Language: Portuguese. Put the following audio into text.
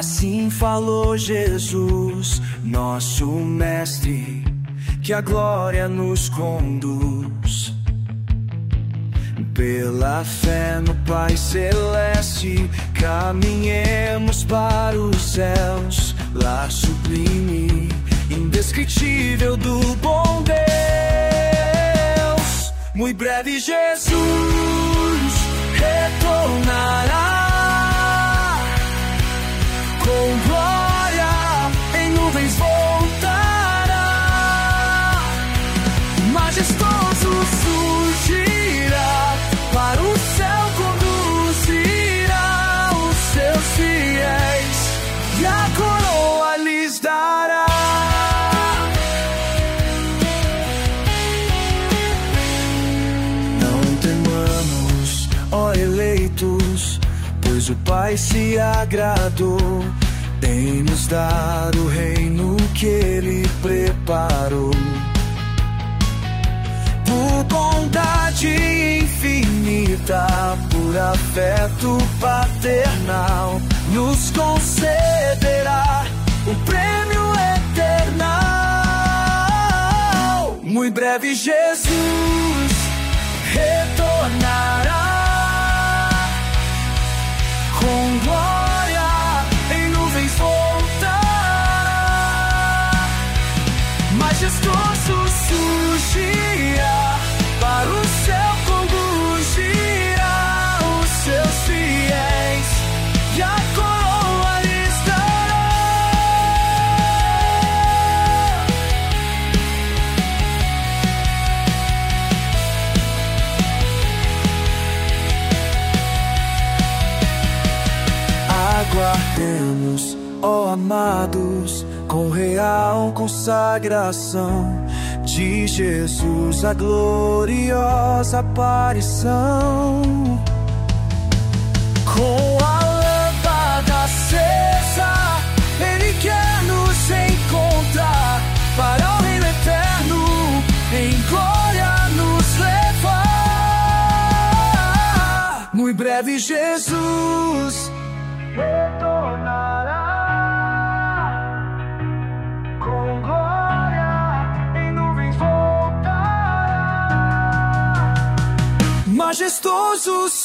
Assim falou Jesus, nosso mestre, que a glória nos conduz. Pela fé no Pai Celeste, caminhemos para os céus, lar sublime, indescritível do bom Deus. Muito breve Jesus retornará, com glória em nuvens voltará, majestoso surgirá, para o céu conduzirá os seus fiéis e a coroa lhes dará. Não temamos, ó eleitos, pois o Pai se agradou em nos dar o reino que Ele preparou. Por bondade infinita, por afeto paternal, nos concederá o prêmio eternal. Muito breve Jesus retornará, com glória em nuvens voltará, majestoso surgirá, para o céu conduzirá os seus fiéis e a coroa lhes dará. Aguardemos, ó amados, com real consagração de Jesus, a gloriosa aparição. Com a lâmpada acesa, Ele quer nos encontrar, para o reino eterno em glória nos levar. Muito breve Jesus retornará, com glória em nuvens voltará, majestoso